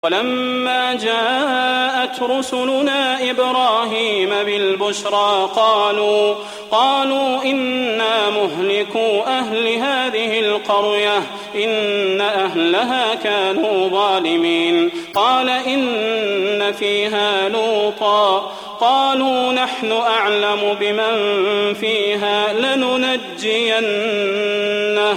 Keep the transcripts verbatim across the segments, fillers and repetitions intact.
ولما جاءت رسلنا إبراهيم بالبشرى قالوا, قالوا إنا مهلكو أهل هذه القرية إن أهلها كانوا ظالمين. قال إن فيها لوطا قالوا نحن أعلم بمن فيها لننجينه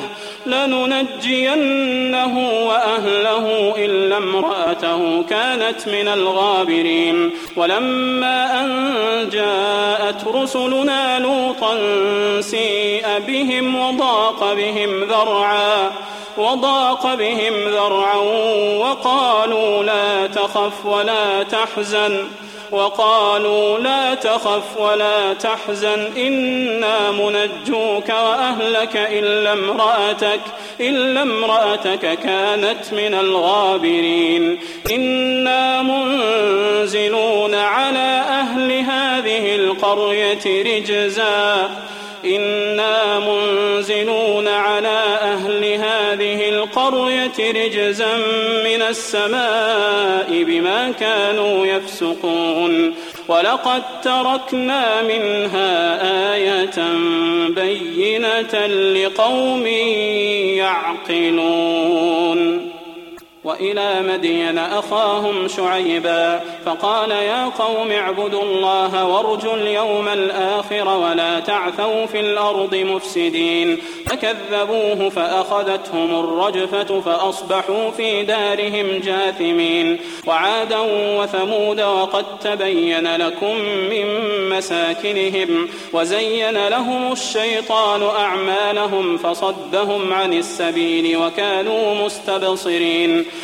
لننجينه وأهله إلا امرأته كانت من الغابرين. ولما أن جاءت رسلنا لوطا سيء بهم وضاق بهم ذرعا وضاق بهم ذرعا وقالوا لا تخف ولا تحزن وقالوا لا تخف ولا تحزن إنا منجوك وأهلك إلا امرأتك إلا امرأتك كانت من الغابرين. إنا منزلون على أهل هذه القرية رجزا إنا منزلون على أهل هذه القرية رجزا من السماء بما كانوا يفسقون. ولقد تركنا منها آية بينة لقوم يعقلون. وإلى مدين أخاهم شعيبا فقال يا قوم اعبدوا الله وارجوا اليوم الآخر ولا تعثوا في الأرض مفسدين. فكذبوه فأخذتهم الرجفة فأصبحوا في دارهم جاثمين. وعادا وثمود وقد تبين لكم من مساكنهم وزين لهم الشيطان أعمالهم فصدهم عن السبيل وكانوا مستبصرين.